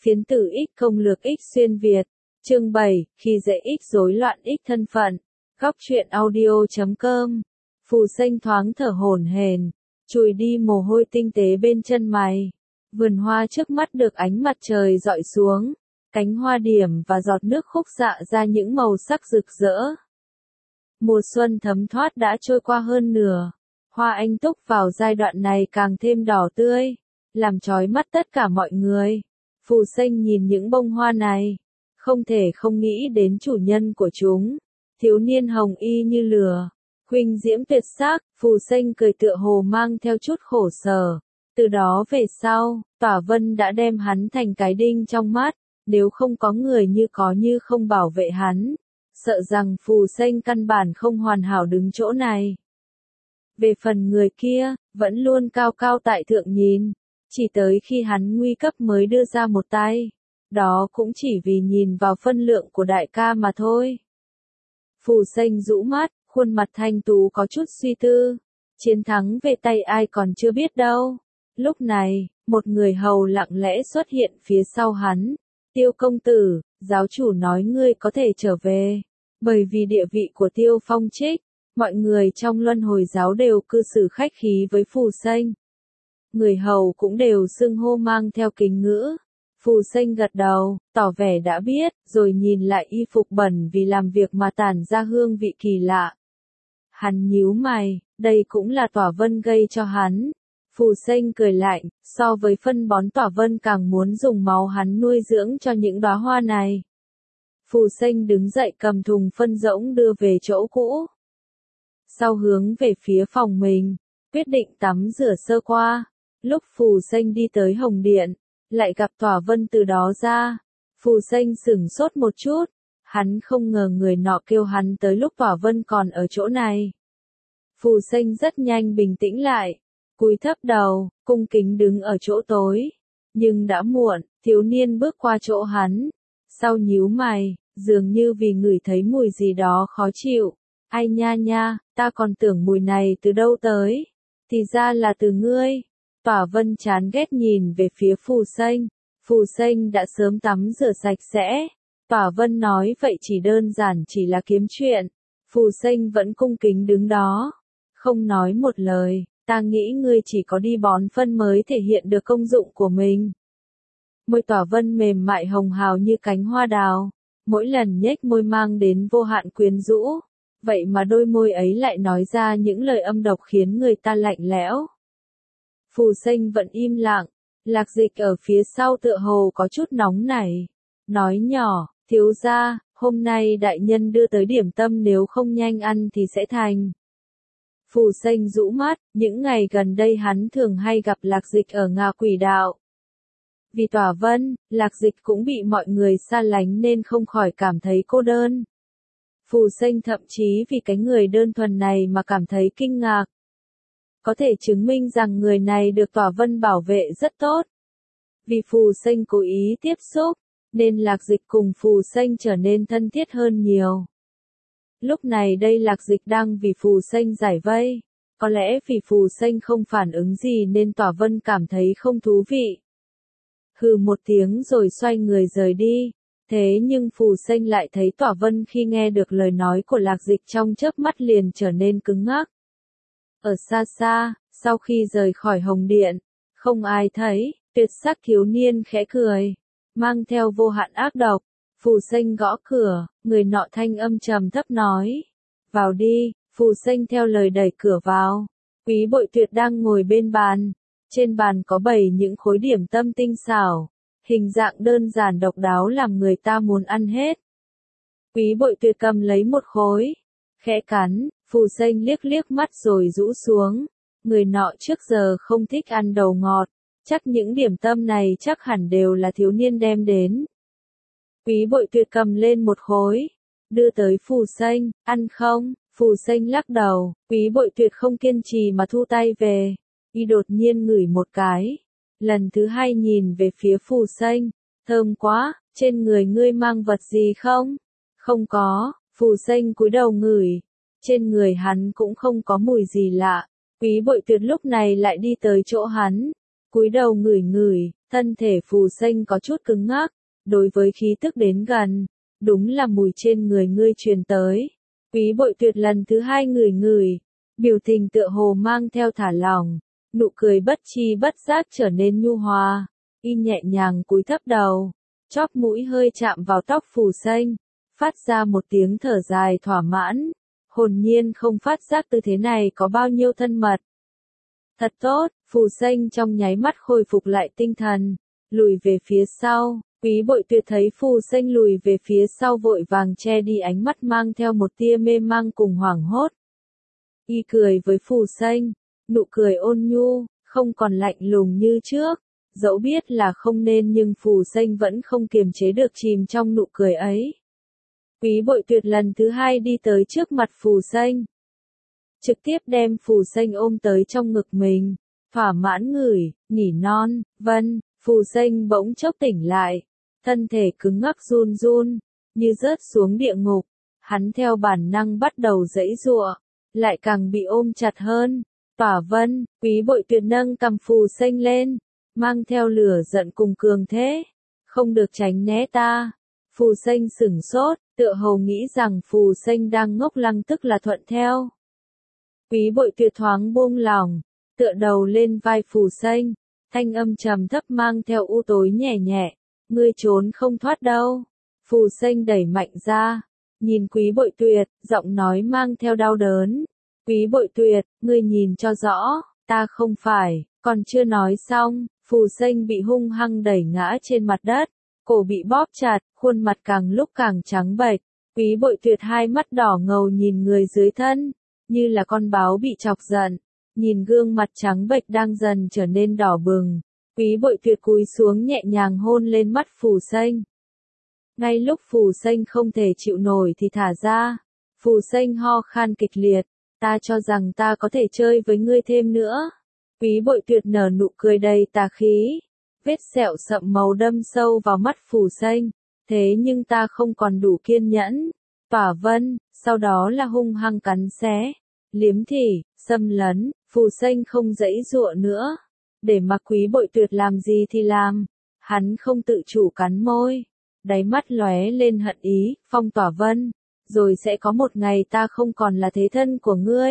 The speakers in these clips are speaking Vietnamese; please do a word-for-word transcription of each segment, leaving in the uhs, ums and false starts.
Phiến tử X công lược X xuyên Việt. Chương bảy, khi dễ X rối loạn X thân phận. Góc truyện audio chấm com. Phù Xanh thoáng thở hổn hển, chùi đi mồ hôi tinh tế bên chân mày. Vườn hoa trước mắt được ánh mặt trời dọi xuống, cánh hoa điểm và giọt nước khúc xạ ra những màu sắc rực rỡ. Mùa xuân thấm thoát đã trôi qua hơn nửa, hoa anh túc vào giai đoạn này càng thêm đỏ tươi, làm chói mắt tất cả mọi người. Phù Xanh nhìn những bông hoa này, không thể không nghĩ đến chủ nhân của chúng, thiếu niên hồng y như lửa, huỳnh diễm tuyệt sắc. Phù Xanh cười tựa hồ mang theo chút khổ sở. Từ đó về sau, Tỏa Vân đã đem hắn thành cái đinh trong mắt, nếu không có người như có như không bảo vệ hắn, sợ rằng Phù Xanh căn bản không hoàn hảo đứng chỗ này. Về phần người kia, vẫn luôn cao cao tại thượng nhìn, chỉ tới khi hắn nguy cấp mới đưa ra một tay, đó cũng chỉ vì nhìn vào phân lượng của đại ca mà thôi. Phù Xanh rũ mắt, khuôn mặt thanh tú có chút suy tư, chiến thắng về tay ai còn chưa biết đâu. Lúc này, một người hầu lặng lẽ xuất hiện phía sau hắn. Tiêu công tử, giáo chủ nói ngươi có thể trở về. Bởi vì địa vị của Tiêu Phong Trích, mọi người trong luân hồi giáo đều cư xử khách khí với Phù Xanh. Người hầu cũng đều xưng hô mang theo kính ngữ. Phù Xanh gật đầu, tỏ vẻ đã biết, rồi nhìn lại y phục bẩn vì làm việc mà tản ra hương vị kỳ lạ. Hắn nhíu mày, đây cũng là Tỏa Vân gây cho hắn. Phù Xanh cười lạnh, so với phân bón Tỏa Vân càng muốn dùng máu hắn nuôi dưỡng cho những đóa hoa này. Phù Xanh đứng dậy cầm thùng phân rỗng đưa về chỗ cũ. Sau hướng về phía phòng mình, quyết định tắm rửa sơ qua. Lúc Phù Xanh đi tới Hồng Điện, lại gặp Tỏa Vân từ đó ra. Phù Xanh sửng sốt một chút, hắn không ngờ người nọ kêu hắn tới lúc Tỏa Vân còn ở chỗ này. Phù Xanh rất nhanh bình tĩnh lại, cúi thấp đầu, cung kính đứng ở chỗ tối. Nhưng đã muộn, thiếu niên bước qua chỗ hắn, sau nhíu mày, dường như vì ngửi thấy mùi gì đó khó chịu. Ai nha nha, ta còn tưởng mùi này từ đâu tới, thì ra là từ ngươi. Tỏa Vân chán ghét nhìn về phía Phù Xanh. Phù Xanh đã sớm tắm rửa sạch sẽ. Tỏa Vân nói vậy chỉ đơn giản chỉ là kiếm chuyện. Phù Xanh vẫn cung kính đứng đó, không nói một lời. Ta nghĩ ngươi chỉ có đi bón phân mới thể hiện được công dụng của mình. Môi Tỏa Vân mềm mại hồng hào như cánh hoa đào, mỗi lần nhếch môi mang đến vô hạn quyến rũ. Vậy mà đôi môi ấy lại nói ra những lời âm độc khiến người ta lạnh lẽo. Phù Xanh vẫn im lặng, Lạc Dịch ở phía sau tựa hồ có chút nóng nảy, nói nhỏ, thiếu gia, hôm nay đại nhân đưa tới điểm tâm nếu không nhanh ăn thì sẽ thành. Phù Xanh rũ mắt, những ngày gần đây hắn thường hay gặp Lạc Dịch ở Ngạ Quỷ Đạo. Vì Tỏa Vân, Lạc Dịch cũng bị mọi người xa lánh nên không khỏi cảm thấy cô đơn. Phù Xanh thậm chí vì cái người đơn thuần này mà cảm thấy kinh ngạc. Có thể chứng minh rằng người này được Tỏa Vân bảo vệ rất tốt. Vì Phù Xanh cố ý tiếp xúc, nên Lạc Dịch cùng Phù Xanh trở nên thân thiết hơn nhiều. Lúc này đây Lạc Dịch đang vì Phù Xanh giải vây. Có lẽ vì Phù Xanh không phản ứng gì nên Tỏa Vân cảm thấy không thú vị. Hừ một tiếng rồi xoay người rời đi. Thế nhưng Phù Xanh lại thấy Tỏa Vân khi nghe được lời nói của Lạc Dịch trong chớp mắt liền trở nên cứng ngắc. Ở xa xa, sau khi rời khỏi Hồng Điện, không ai thấy, tuyệt sắc thiếu niên khẽ cười, mang theo vô hạn ác độc. Phù Xanh gõ cửa, người nọ thanh âm trầm thấp nói, vào đi. Phù Xanh theo lời đẩy cửa vào. Quý Bội Tuyệt đang ngồi bên bàn, trên bàn có bày những khối điểm tâm tinh xảo, hình dạng đơn giản độc đáo làm người ta muốn ăn hết. Quý Bội Tuyệt cầm lấy một khối, khẽ cắn. Phù Xanh liếc liếc mắt rồi rũ xuống. Người nọ trước giờ không thích ăn đồ ngọt, chắc những điểm tâm này chắc hẳn đều là thiếu niên đem đến. Quý Bội Tuyệt cầm lên một khối, đưa tới Phù Xanh, ăn không? Phù Xanh lắc đầu, Quý Bội Tuyệt không kiên trì mà thu tay về. Y đột nhiên ngửi một cái, lần thứ hai nhìn về phía Phù Xanh, thơm quá, trên người ngươi mang vật gì không? Không có. Phù Xanh cúi đầu ngửi, trên người hắn cũng không có mùi gì lạ. Quý Bội Tuyệt lúc này lại đi tới chỗ hắn, cúi đầu ngửi ngửi, thân thể Phù Sinh có chút cứng ngắc, đối với khí tức đến gần, đúng là mùi trên người ngươi truyền tới. Quý Bội Tuyệt lần thứ hai ngửi ngửi, biểu tình tựa hồ mang theo thả lỏng, nụ cười bất chi bất giác trở nên nhu hòa, y nhẹ nhàng cúi thấp đầu, chóp mũi hơi chạm vào tóc Phù Sinh, phát ra một tiếng thở dài thỏa mãn, hồn nhiên không phát giác tư thế này có bao nhiêu thân mật. Thật tốt, Phù Sinh trong nháy mắt khôi phục lại tinh thần, lùi về phía sau. Quý Bội Tuyệt thấy Phù Sinh lùi về phía sau vội vàng che đi ánh mắt mang theo một tia mê mang cùng hoảng hốt. Y cười với Phù Sinh, nụ cười ôn nhu, không còn lạnh lùng như trước, dẫu biết là không nên nhưng Phù Sinh vẫn không kiềm chế được chìm trong nụ cười ấy. Quý Bội Tuyệt lần thứ hai đi tới trước mặt Phù Sinh, trực tiếp đem Phù Sinh ôm tới trong ngực mình, thỏa mãn ngửi, nỉ non, vân. Phù Sinh bỗng chốc tỉnh lại, thân thể cứng ngắc run run, như rớt xuống địa ngục, hắn theo bản năng bắt đầu giãy giụa, lại càng bị ôm chặt hơn. Tỏa Vân, Quý Bội Tuyệt nâng cằm Phù Sinh lên, mang theo lửa giận cùng cường thế, không được tránh né ta. Phù Sinh sửng sốt, tựa hồ nghĩ rằng Phù Sinh đang ngốc lăng tức là thuận theo. Quý Bội Tuyệt thoáng buông lỏng, tựa đầu lên vai Phù Sinh. Thanh âm trầm thấp mang theo u tối nhẹ nhẹ, ngươi trốn không thoát đâu. Phù Sinh đẩy mạnh ra, nhìn Quý Bội Tuyệt, giọng nói mang theo đau đớn. Quý Bội Tuyệt, ngươi nhìn cho rõ, ta không phải, còn chưa nói xong, Phù Sinh bị hung hăng đẩy ngã trên mặt đất, cổ bị bóp chặt, khuôn mặt càng lúc càng trắng bệch. Quý Bội Tuyệt hai mắt đỏ ngầu nhìn người dưới thân, như là con báo bị chọc giận. Nhìn gương mặt trắng bệch đang dần trở nên đỏ bừng, Quý Bội Tuyệt cúi xuống nhẹ nhàng hôn lên mắt Phù Sinh. Ngay lúc Phù Sinh không thể chịu nổi thì thả ra, Phù Sinh ho khan kịch liệt, ta cho rằng ta có thể chơi với ngươi thêm nữa. Quý Bội Tuyệt nở nụ cười đầy tà khí, vết sẹo sậm màu đâm sâu vào mắt Phù Sinh, thế nhưng ta không còn đủ kiên nhẫn. Tỏa Vân, sau đó là hung hăng cắn xé, liếm thỉ, xâm lấn. Phù Sinh không giãy giụa nữa, để mặc Quý Bội Tuyệt làm gì thì làm, hắn không tự chủ cắn môi, đáy mắt lóe lên hận ý. Phong Tỏa Vân, rồi sẽ có một ngày ta không còn là thế thân của ngươi.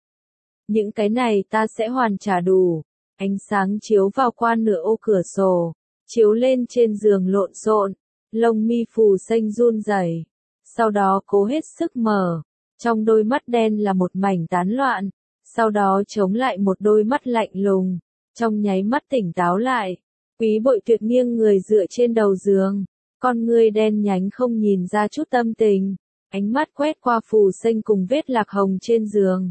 Những cái này ta sẽ hoàn trả đủ. Ánh sáng chiếu vào qua nửa ô cửa sổ, chiếu lên trên giường lộn xộn, lông mi Phù Sinh run rẩy, sau đó cố hết sức mở, trong đôi mắt đen là một mảnh tán loạn. Sau đó chống lại một đôi mắt lạnh lùng, trong nháy mắt tỉnh táo lại. Quý Bội Tuyệt nghiêng người dựa trên đầu giường, con ngươi đen nhánh không nhìn ra chút tâm tình, ánh mắt quét qua Phù Sinh cùng vết lạc hồng trên giường.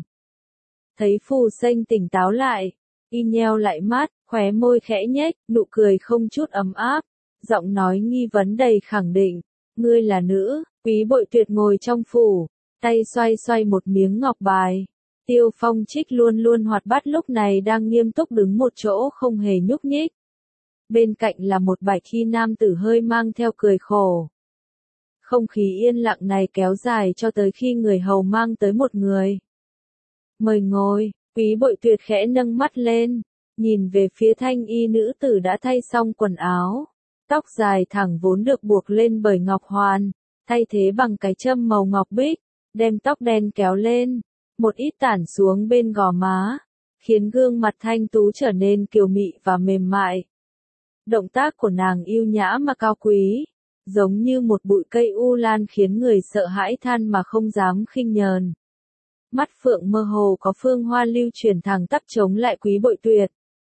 Thấy Phù Sinh tỉnh táo lại, y nheo lại mắt, khóe môi khẽ nhếch, nụ cười không chút ấm áp, giọng nói nghi vấn đầy khẳng định, ngươi là nữ. Quý Bội Tuyệt ngồi trong phủ, tay xoay xoay một miếng ngọc bài. Tiêu Phong Trích luôn luôn hoạt bát lúc này đang nghiêm túc đứng một chỗ không hề nhúc nhích. Bên cạnh là một bạch y nam tử hơi mang theo cười khổ. Không khí yên lặng này kéo dài cho tới khi người hầu mang tới một người. Mời ngồi. Quý Bội Tuyệt khẽ nâng mắt lên, nhìn về phía thanh y nữ tử đã thay xong quần áo. Tóc dài thẳng vốn được buộc lên bởi ngọc hoàn, thay thế bằng cái châm màu ngọc bích, đem tóc đen kéo lên. Một ít tản xuống bên gò má, khiến gương mặt thanh tú trở nên kiều mị và mềm mại. Động tác của nàng yêu nhã mà cao quý, giống như một bụi cây u lan khiến người sợ hãi than mà không dám khinh nhờn. Mắt phượng mơ hồ có phương hoa lưu chuyển thẳng tắp chống lại Quý Bội Tuyệt.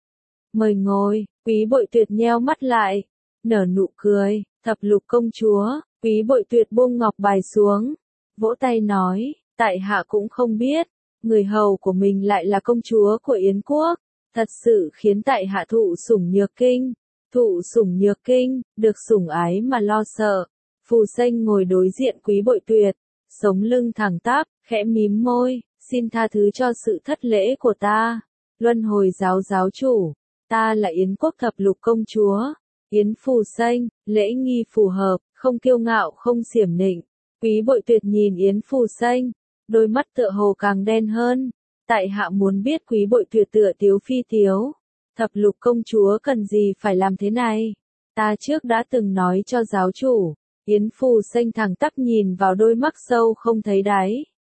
Mời ngồi. Quý Bội Tuyệt nheo mắt lại, nở nụ cười. Thập lục công chúa. Quý Bội Tuyệt buông ngọc bài xuống, vỗ tay nói. Tại hạ cũng không biết, người hầu của mình lại là công chúa của Yến quốc, thật sự khiến tại hạ thụ sủng nhược kinh. Thụ sủng nhược kinh, được sủng ái mà lo sợ. Phù Sinh ngồi đối diện Quý Bội Tuyệt, sống lưng thẳng tắp, khẽ mím môi, xin tha thứ cho sự thất lễ của ta. Luân hồi giáo giáo chủ, ta là Yến quốc thập lục công chúa. Yến Phù Sinh, lễ nghi phù hợp, không kiêu ngạo không xiểm nịnh. Quý Bội Tuyệt nhìn Yến Phù Sinh, đôi mắt tựa hồ càng đen hơn. Tại hạ muốn biết Quý Bội Tuyệt tựa tiếu phi tiếu, Thập lục công chúa cần gì phải làm thế này? Ta trước đã từng nói cho giáo chủ. Yến Phù Xanh thẳng tắp nhìn vào đôi mắt sâu không thấy đáy.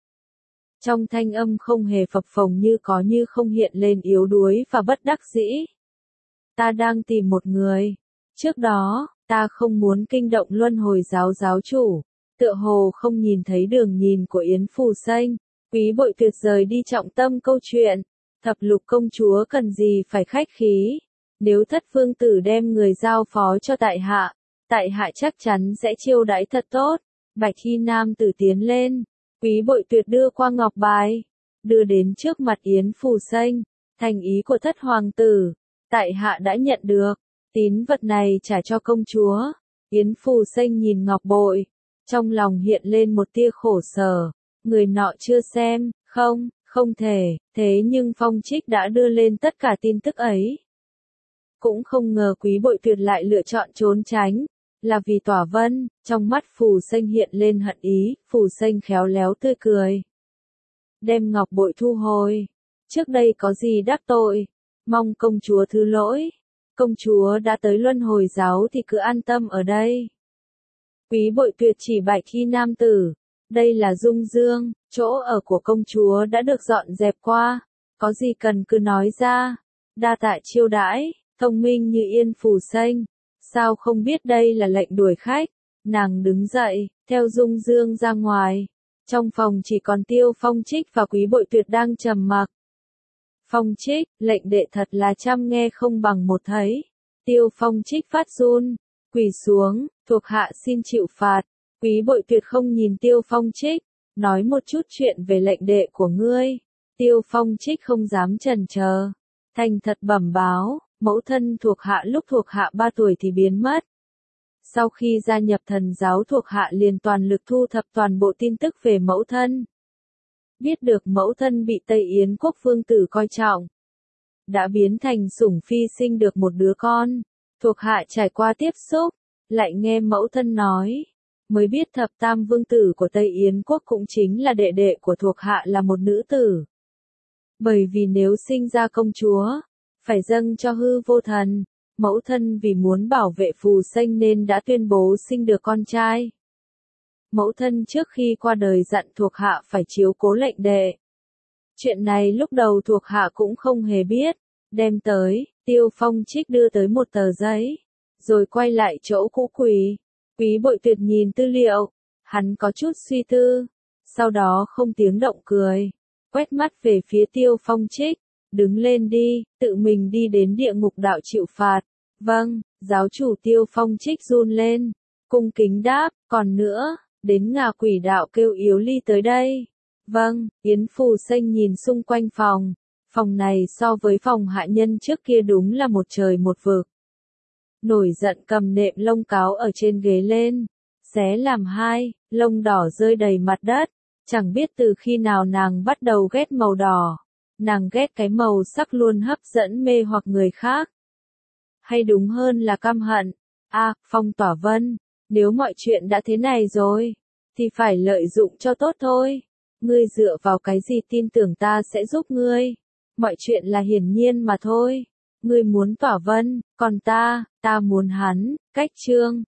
Trong thanh âm không hề phập phồng như có như không hiện lên yếu đuối và bất đắc dĩ. Ta đang tìm một người. Trước đó, ta không muốn kinh động luân hồi giáo giáo chủ. Tựa hồ không nhìn thấy đường nhìn của Yến Phù Xanh. Quý Bội Tuyệt rời đi trọng tâm câu chuyện. Thập lục công chúa cần gì phải khách khí. Nếu thất vương tử đem người giao phó cho tại hạ, tại hạ chắc chắn sẽ chiêu đãi thật tốt. Bạch y nam tử tiến lên. Quý Bội Tuyệt đưa qua ngọc bài. Đưa đến trước mặt Yến Phù Xanh. Thành ý của thất hoàng tử. Tại hạ đã nhận được. Tín vật này trả cho công chúa. Yến Phù Xanh nhìn ngọc bội. Trong lòng hiện lên một tia khổ sở. Người nọ chưa xem, không, không thể, thế nhưng Phong Trích đã đưa lên tất cả tin tức ấy. Cũng không ngờ Quý Bội Tuyệt lại lựa chọn trốn tránh, là vì Tỏa Vân. Trong mắt Phù Xanh hiện lên hận ý, Phù Xanh khéo léo tươi cười. Đem ngọc bội thu hồi, trước đây có gì đắc tội, mong công chúa thứ lỗi. Công chúa đã tới luân hồi giáo thì cứ an tâm ở đây. Quý Bội Tuyệt chỉ Bạch y nam tử. Đây là Dung Dương, chỗ ở của công chúa đã được dọn dẹp qua. Có gì cần cứ nói ra. Đa tạ chiêu đãi, thông minh như Yên Phù Xanh. Sao không biết đây là lệnh đuổi khách. Nàng đứng dậy, theo Dung Dương ra ngoài. Trong phòng chỉ còn Tiêu Phong Trích và Quý Bội Tuyệt đang trầm mặc. Phong Trích, lệnh đệ thật là trăm nghe không bằng một thấy. Tiêu Phong Trích phát run, quỳ xuống, thuộc hạ xin chịu phạt. Quý Bội Tuyệt không nhìn Tiêu Phong Trích, nói một chút chuyện về lệnh đệ của ngươi. Tiêu Phong Trích không dám chần chờ, thành thật bẩm báo, mẫu thân thuộc hạ lúc thuộc hạ ba tuổi thì biến mất. Sau khi gia nhập thần giáo thuộc hạ liền toàn lực thu thập toàn bộ tin tức về mẫu thân. Biết được mẫu thân bị Tây Yến quốc vương tử coi trọng. Đã biến thành sủng phi sinh được một đứa con. Thuộc hạ trải qua tiếp xúc, lại nghe mẫu thân nói. Mới biết thập tam vương tử của Tây Yến quốc cũng chính là đệ đệ của thuộc hạ là một nữ tử. Bởi vì nếu sinh ra công chúa, phải dâng cho hư vô thần. Mẫu thân vì muốn bảo vệ Phù Xanh nên đã tuyên bố sinh được con trai. Mẫu thân trước khi qua đời dặn thuộc hạ phải chiếu cố lệnh đệ. Chuyện này lúc đầu thuộc hạ cũng không hề biết. Đem tới, Tiêu Phong Trích đưa tới một tờ giấy. Rồi quay lại chỗ cũ quỳ. Quý Bội Tuyệt nhìn tư liệu. Hắn có chút suy tư. Sau đó không tiếng động cười. Quét mắt về phía Tiêu Phong Trích. Đứng lên đi, tự mình đi đến địa ngục đạo chịu phạt. Vâng, giáo chủ Tiêu Phong Trích run lên. Cung kính đáp, còn nữa, đến ngạ quỷ đạo kêu Yếu Ly tới đây. Vâng, Yến Phù Xanh nhìn xung quanh phòng. Phòng này so với phòng hạ nhân trước kia đúng là một trời một vực. Nổi giận cầm nệm lông cáo ở trên ghế lên. Xé làm hai, lông đỏ rơi đầy mặt đất. Chẳng biết từ khi nào nàng bắt đầu ghét màu đỏ. Nàng ghét cái màu sắc luôn hấp dẫn mê hoặc người khác. Hay đúng hơn là căm hận. À, Phong Tỏa Vân, nếu mọi chuyện đã thế này rồi, thì phải lợi dụng cho tốt thôi. Ngươi dựa vào cái gì tin tưởng ta sẽ giúp ngươi? Mọi chuyện là hiển nhiên mà thôi. Ngươi muốn Tỏa Vân, còn ta, ta muốn hắn, cách chương.